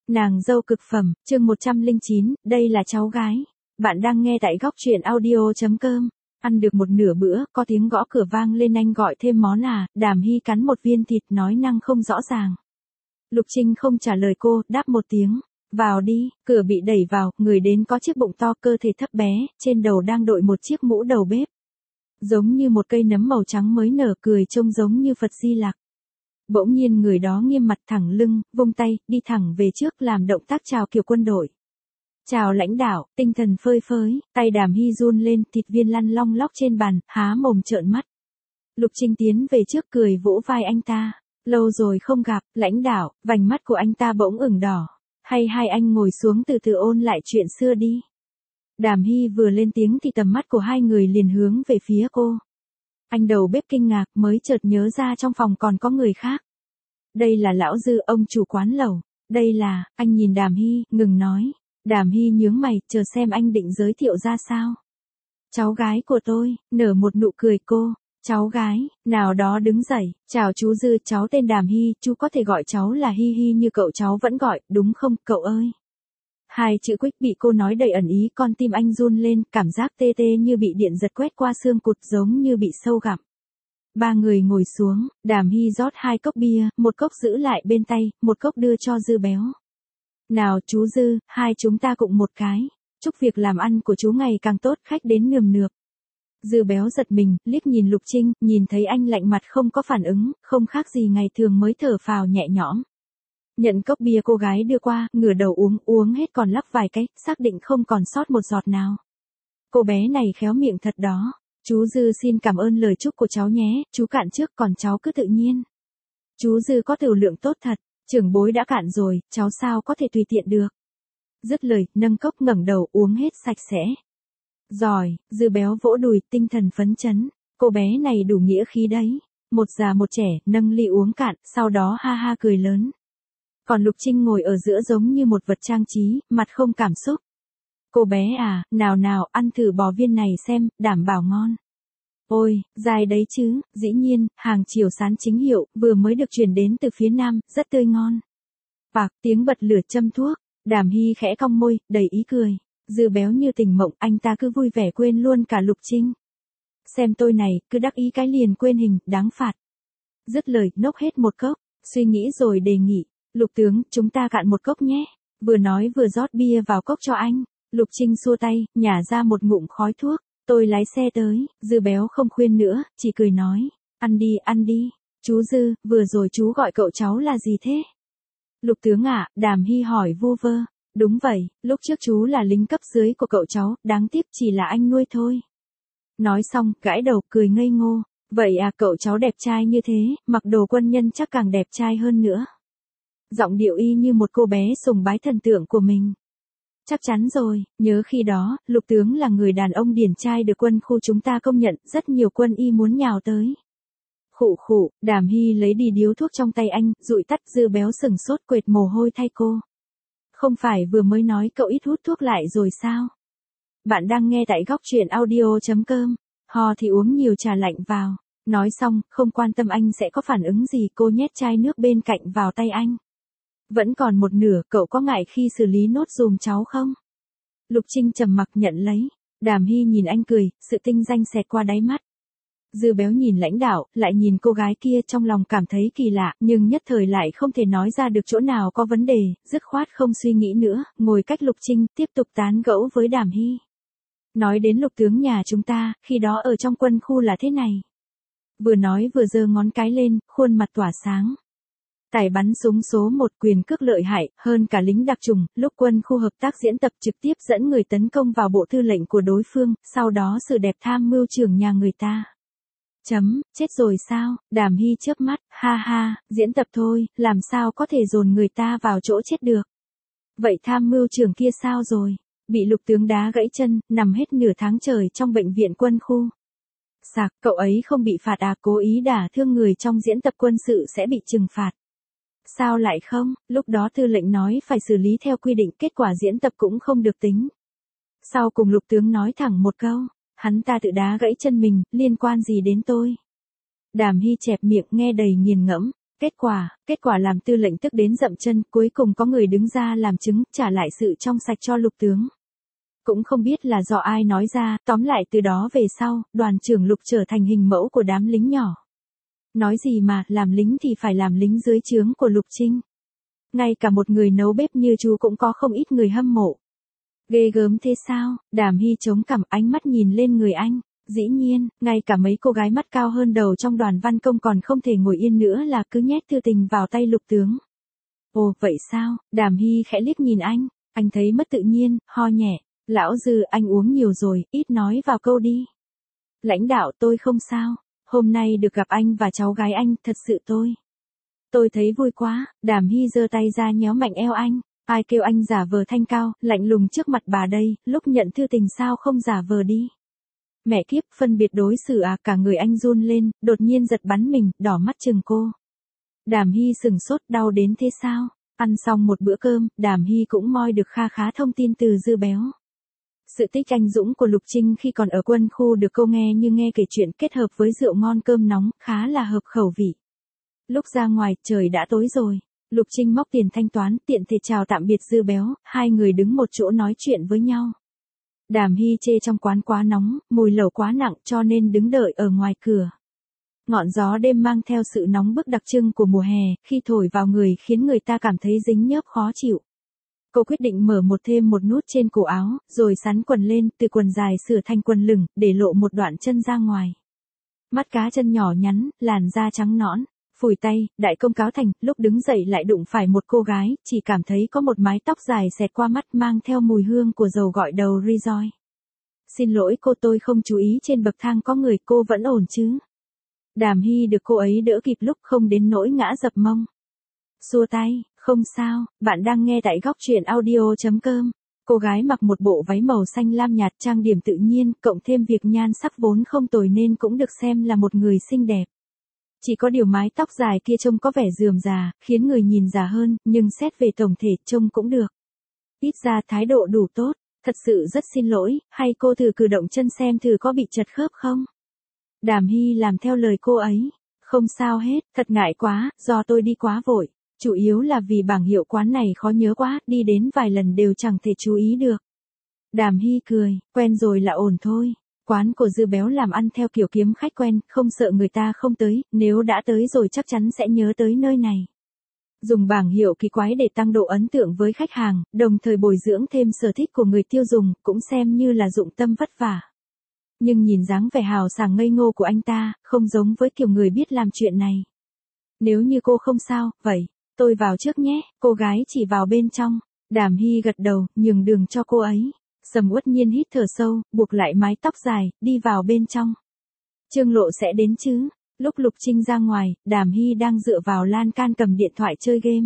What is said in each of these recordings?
Nàng dâu cực phẩm, chương 109, đây là cháu gái. Bạn đang nghe tại góc truyện audio.com. Ăn được một nửa bữa, có tiếng gõ cửa vang lên, anh gọi thêm món à, Đàm Hy cắn một viên thịt nói năng không rõ ràng. Lục Trinh không trả lời cô, đáp một tiếng. Vào đi, cửa bị đẩy vào, người đến có chiếc bụng to, cơ thể thấp bé, trên đầu đang đội một chiếc mũ đầu bếp. Giống như một cây nấm màu trắng mới nở, cười trông giống như Phật Di Lặc. Bỗng nhiên người đó nghiêm mặt thẳng lưng, vung tay, đi thẳng về trước làm động tác chào kiểu quân đội. Chào lãnh đạo, tinh thần phơi phới, tay Đàm Hy run lên, thịt viên lăn long lóc trên bàn, há mồm trợn mắt. Lục Trinh tiến về trước cười vỗ vai anh ta. Lâu rồi không gặp, lãnh đạo, vành mắt của anh ta bỗng ửng đỏ. Hay hai anh ngồi xuống từ từ ôn lại chuyện xưa đi. Đàm Hy vừa lên tiếng thì tầm mắt của hai người liền hướng về phía cô. Anh đầu bếp kinh ngạc mới chợt nhớ ra trong phòng còn có người khác. Đây là lão Dư, ông chủ quán lẩu. Đây là, anh nhìn Đàm Hy, ngừng nói. Đàm Hy nhướng mày, chờ xem anh định giới thiệu ra sao. Cháu gái của tôi, nở một nụ cười cô. Cháu gái, nào đó đứng dậy, chào chú Dư, cháu tên Đàm Hy, chú có thể gọi cháu là Hy Hy như cậu cháu vẫn gọi, đúng không, cậu ơi? Hai chữ Quýt bị cô nói đầy ẩn ý, con tim anh run lên, cảm giác tê tê như bị điện giật quét qua xương cụt, giống như bị sâu gặm. Ba người ngồi xuống, Đàm Hy rót 2 cốc bia, một cốc giữ lại bên tay, một cốc đưa cho Dư béo. Nào chú Dư, hai chúng ta cùng một cái, chúc việc làm ăn của chú ngày càng tốt, khách đến nườm nượp. Dư béo giật mình, liếc nhìn Lục Trinh, nhìn thấy anh lạnh mặt không có phản ứng, không khác gì ngày thường mới thở phào nhẹ nhõm. Nhận cốc bia cô gái đưa qua, ngửa đầu uống hết còn lắc vài cái, xác định không còn sót một giọt nào. Cô bé này khéo miệng thật đó. Chú Dư xin cảm ơn lời chúc của cháu nhé, chú cạn trước còn cháu cứ tự nhiên. Chú Dư có tiểu lượng tốt thật, trưởng bối đã cạn rồi, cháu sao có thể tùy tiện được. Dứt lời, nâng cốc ngẩng đầu uống hết sạch sẽ. Giỏi, Dư béo vỗ đùi, tinh thần phấn chấn, cô bé này đủ nghĩa khí đấy. Một già một trẻ, nâng ly uống cạn, sau đó ha ha cười lớn. Còn Lục Trinh ngồi ở giữa giống như một vật trang trí, mặt không cảm xúc. Cô bé à, nào, ăn thử bò viên này xem, đảm bảo ngon. Ôi, dài đấy chứ, dĩ nhiên, hàng chiều sán chính hiệu, vừa mới được chuyển đến từ phía Nam, rất tươi ngon. Bạc, tiếng bật lửa châm thuốc, Đàm Hy khẽ cong môi, đầy ý cười. Dư béo như tình mộng, anh ta cứ vui vẻ quên luôn cả Lục Trinh. Xem tôi này, cứ đắc ý cái liền quên hình, đáng phạt. Dứt lời, nốc hết một cốc, suy nghĩ rồi đề nghị. Lục tướng, chúng ta cạn một cốc nhé. Vừa nói vừa rót bia vào cốc cho anh. Lục Trinh xua tay, nhả ra một ngụm khói thuốc. Tôi lái xe tới. Dư béo không khuyên nữa, chỉ cười nói. Ăn đi. Chú Dư, vừa rồi chú gọi cậu cháu là gì thế? Lục tướng ạ, Đàm Hy hỏi vu vơ. Đúng vậy, lúc trước chú là lính cấp dưới của cậu cháu, đáng tiếc chỉ là anh nuôi thôi. Nói xong, gãi đầu, cười ngây ngô. Vậy à, cậu cháu đẹp trai như thế, mặc đồ quân nhân chắc càng đẹp trai hơn nữa. Giọng điệu y như một cô bé sùng bái thần tượng của mình. Chắc chắn rồi, nhớ khi đó, Lục tướng là người đàn ông điển trai được quân khu chúng ta công nhận, rất nhiều quân y muốn nhào tới. Khụ, Đàm Hy lấy đi điếu thuốc trong tay anh, dụi tắt. Dư béo sừng sốt quệt mồ hôi thay cô. Không phải vừa mới nói cậu ít hút thuốc lại rồi sao? Bạn đang nghe tại góc truyện audio.com. Ho thì uống nhiều trà lạnh vào. Nói xong, không quan tâm anh sẽ có phản ứng gì, cô nhét chai nước bên cạnh vào tay anh. Vẫn còn một nửa, cậu có ngại khi xử lý nốt dùm cháu không? Lục Trinh trầm mặc nhận lấy. Đàm Hy nhìn anh cười, sự tinh danh xẹt qua đáy mắt. Dư béo nhìn lãnh đạo, lại nhìn cô gái kia, trong lòng cảm thấy kỳ lạ, nhưng nhất thời lại không thể nói ra được chỗ nào có vấn đề, dứt khoát không suy nghĩ nữa, ngồi cách Lục Trinh, tiếp tục tán gẫu với Đàm Hy. Nói đến Lục tướng nhà chúng ta, khi đó ở trong quân khu là thế này. Vừa nói vừa giơ ngón cái lên, khuôn mặt tỏa sáng. Tài bắn súng số 1, quyền cước lợi hại, hơn cả lính đặc chủng, lúc quân khu hợp tác diễn tập trực tiếp dẫn người tấn công vào bộ tư lệnh của đối phương, sau đó sự đẹp tham mưu trưởng nhà người ta. Chết rồi sao? Đàm Hy chớp mắt, ha, diễn tập thôi, làm sao có thể dồn người ta vào chỗ chết được. Vậy tham mưu trưởng kia sao rồi? Bị Lục tướng đá gãy chân, nằm hết nửa tháng trời trong bệnh viện quân khu. Sạc, cậu ấy không bị phạt à, cố ý đả thương người trong diễn tập quân sự sẽ bị trừng phạt. Sao lại không, lúc đó tư lệnh nói phải xử lý theo quy định, kết quả diễn tập cũng không được tính. Sau cùng Lục tướng nói thẳng một câu, hắn ta tự đá gãy chân mình, liên quan gì đến tôi? Đàm Hy chẹp miệng nghe đầy nghiền ngẫm, Kết quả làm Tư lệnh tức đến dậm chân, cuối cùng có người đứng ra làm chứng, trả lại sự trong sạch cho Lục tướng. Cũng không biết là do ai nói ra, tóm lại từ đó về sau, đoàn trưởng Lục trở thành hình mẫu của đám lính nhỏ. Nói gì mà, làm lính thì phải làm lính dưới trướng của Lục Trinh. Ngay cả một người nấu bếp như chú cũng có không ít người hâm mộ. Ghê gớm thế sao? Đàm Hy chống cằm, ánh mắt nhìn lên người anh. Dĩ nhiên, ngay cả mấy cô gái mắt cao hơn đầu trong đoàn văn công còn không thể ngồi yên nữa là cứ nhét thư tình vào tay Lục tướng. Ồ, vậy sao? Đàm Hy khẽ liếc nhìn anh thấy mất tự nhiên, ho nhẹ. Lão Dư, anh uống nhiều rồi, ít nói vào câu đi. Lãnh đạo, tôi không sao. Hôm nay được gặp anh và cháu gái anh, thật sự tôi thấy vui quá. Đàm Hy giơ tay ra nhéo mạnh eo anh. Ai kêu anh giả vờ thanh cao, lạnh lùng trước mặt bà đây, lúc nhận thư tình sao không giả vờ đi. Mẹ kiếp, phân biệt đối xử à? Cả người anh run lên, đột nhiên giật bắn mình, đỏ mắt chừng cô. Đàm Hy sừng sốt, đau đến thế sao? Ăn xong một bữa cơm, Đàm Hy cũng moi được kha khá thông tin từ Dư Béo. Sự tích anh dũng của Lục Trinh khi còn ở quân khu được cô nghe như nghe kể chuyện, kết hợp với rượu ngon cơm nóng, khá là hợp khẩu vị. Lúc ra ngoài, trời đã tối rồi. Lục Trinh móc tiền thanh toán, tiện thể chào tạm biệt Dư Béo, hai người đứng một chỗ nói chuyện với nhau. Đàm Hy chê trong quán quá nóng, mùi lẩu quá nặng cho nên đứng đợi ở ngoài cửa. Ngọn gió đêm mang theo sự nóng bức đặc trưng của mùa hè, khi thổi vào người khiến người ta cảm thấy dính nhớp khó chịu. Cô quyết định mở thêm một nút trên cổ áo, rồi xắn quần lên, từ quần dài sửa thành quần lửng, để lộ một đoạn chân ra ngoài. Mắt cá chân nhỏ nhắn, làn da trắng nõn. Phủi tay, đại công cáo thành, lúc đứng dậy lại đụng phải một cô gái, chỉ cảm thấy có một mái tóc dài xẹt qua mắt mang theo mùi hương của dầu gội đầu Rejoice. Xin lỗi cô, tôi không chú ý trên bậc thang có người, cô vẫn ổn chứ? Đàm Hy được cô ấy đỡ kịp lúc không đến nỗi ngã dập mông. Xua tay, không sao, bạn đang nghe tại góc truyện audio.com. Cô gái mặc một bộ váy màu xanh lam nhạt, trang điểm tự nhiên, cộng thêm việc nhan sắc vốn không tồi nên cũng được xem là một người xinh đẹp. Chỉ có điều mái tóc dài kia trông có vẻ rườm rà, khiến người nhìn già hơn, nhưng xét về tổng thể trông cũng được. Ít ra thái độ đủ tốt, thật sự rất xin lỗi, hay cô thử cử động chân xem thử có bị chật khớp không? Đàm Hy làm theo lời cô ấy. Không sao hết, thật ngại quá, do tôi đi quá vội. Chủ yếu là vì bảng hiệu quán này khó nhớ quá, đi đến vài lần đều chẳng thể chú ý được. Đàm Hy cười, quen rồi là ổn thôi. Quán của Dư Béo làm ăn theo kiểu kiếm khách quen, không sợ người ta không tới, nếu đã tới rồi chắc chắn sẽ nhớ tới nơi này. Dùng bảng hiệu kỳ quái để tăng độ ấn tượng với khách hàng, đồng thời bồi dưỡng thêm sở thích của người tiêu dùng, cũng xem như là dụng tâm vất vả. Nhưng nhìn dáng vẻ hào sảng ngây ngô của anh ta, không giống với kiểu người biết làm chuyện này. Nếu như cô không sao, vậy, tôi vào trước nhé, cô gái chỉ vào bên trong. Đàm Hy gật đầu, nhường đường cho cô ấy. Sầm Uất Nhiên hít thở sâu, buộc lại mái tóc dài, đi vào bên trong. Trương Lộ sẽ đến chứ? Lúc Lục Trinh ra ngoài, Đàm Hy đang dựa vào lan can cầm điện thoại chơi game.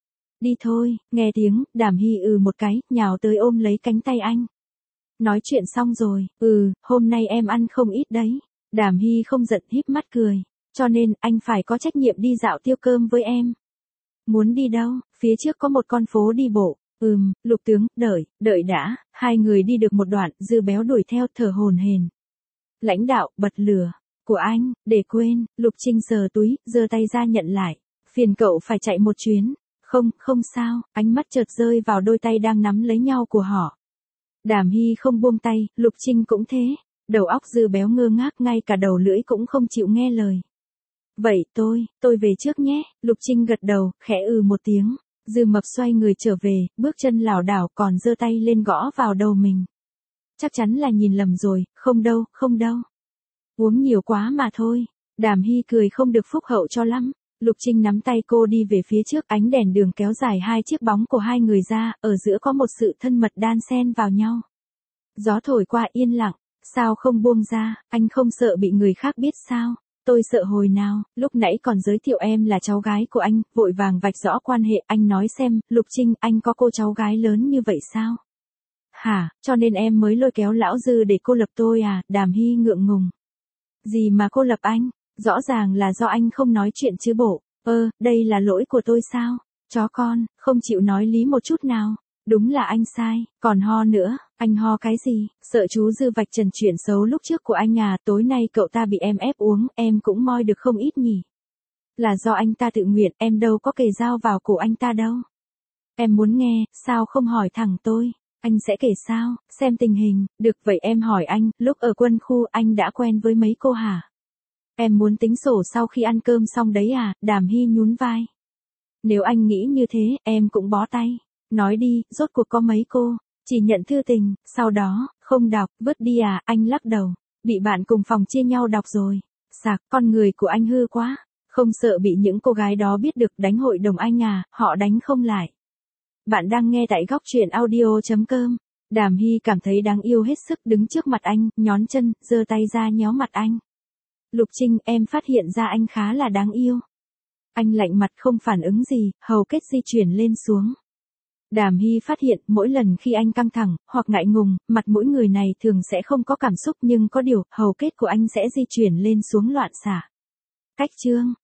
Đi thôi, nghe tiếng, Đàm Hy một cái, nhào tới ôm lấy cánh tay anh. Nói chuyện xong rồi, hôm nay em ăn không ít đấy. Đàm Hy không giận, híp mắt cười. Cho nên, anh phải có trách nhiệm đi dạo tiêu cơm với em. Muốn đi đâu? Phía trước có một con phố đi bộ. Lục tướng, đợi đã. Hai người đi được một đoạn, Dư Béo đuổi theo, thở hổn hển. Lãnh đạo, bật lửa. Của anh, để quên. Lục Trinh sờ túi, giơ tay ra nhận lại. Phiền cậu phải chạy một chuyến. Không sao. Ánh mắt chợt rơi vào đôi tay đang nắm lấy nhau của họ. Đàm Hy không buông tay, Lục Trinh cũng thế. Đầu óc Dư Béo ngơ ngác, ngay cả đầu lưỡi cũng không chịu nghe lời. Vậy tôi về trước nhé. Lục Trinh gật đầu, khẽ một tiếng. Dư Mập xoay người trở về, bước chân lảo đảo còn giơ tay lên gõ vào đầu mình. Chắc chắn là nhìn lầm rồi, không đâu. Uống nhiều quá mà thôi. Đàm Hy cười không được phúc hậu cho lắm. Lục Trinh nắm tay cô đi về phía trước, ánh đèn đường kéo dài hai chiếc bóng của hai người ra, ở giữa có một sự thân mật đan xen vào nhau. Gió thổi qua yên lặng, sao không buông ra, anh không sợ bị người khác biết sao? Tôi sợ hồi nào, lúc nãy còn giới thiệu em là cháu gái của anh, vội vàng vạch rõ quan hệ, anh nói xem, Lục Trinh, anh có cô cháu gái lớn như vậy sao? Hả, cho nên em mới lôi kéo lão Dư để cô lập tôi à? Đàm Hy ngượng ngùng. Gì mà cô lập anh? Rõ ràng là do anh không nói chuyện chứ bộ. Đây là lỗi của tôi sao? Chó con, không chịu nói lý một chút nào. Đúng là anh sai, còn ho nữa, anh ho cái gì? Sợ chú Dư vạch trần chuyện xấu lúc trước của anh à? Tối nay cậu ta bị em ép uống, em cũng moi được không ít nhỉ? Là do anh ta tự nguyện, em đâu có kề dao vào cổ anh ta đâu. Em muốn nghe, sao không hỏi thẳng tôi? Anh sẽ kể sao, xem tình hình, được vậy em hỏi anh, lúc ở quân khu anh đã quen với mấy cô hả? Em muốn tính sổ sau khi ăn cơm xong đấy à, Đàm Hy nhún vai. Nếu anh nghĩ như thế, em cũng bó tay. Nói đi, rốt cuộc có mấy cô? Chỉ nhận thư tình, sau đó, không đọc, vứt đi à, anh lắc đầu. Bị bạn cùng phòng chia nhau đọc rồi. Sạc, con người của anh hư quá. Không sợ bị những cô gái đó biết được đánh hội đồng anh à, họ đánh không lại. Bạn đang nghe tại góc truyện audio.com. Đàm Hy cảm thấy đáng yêu hết sức đứng trước mặt anh, nhón chân, giơ tay ra nhéo mặt anh. Lục Trinh, em phát hiện ra anh khá là đáng yêu. Anh lạnh mặt không phản ứng gì, hầu kết di chuyển lên xuống. Đàm Hy phát hiện mỗi lần khi anh căng thẳng, hoặc ngại ngùng, mặt mỗi người này thường sẽ không có cảm xúc nhưng có điều, hầu kết của anh sẽ di chuyển lên xuống loạn xạ. Cách chương.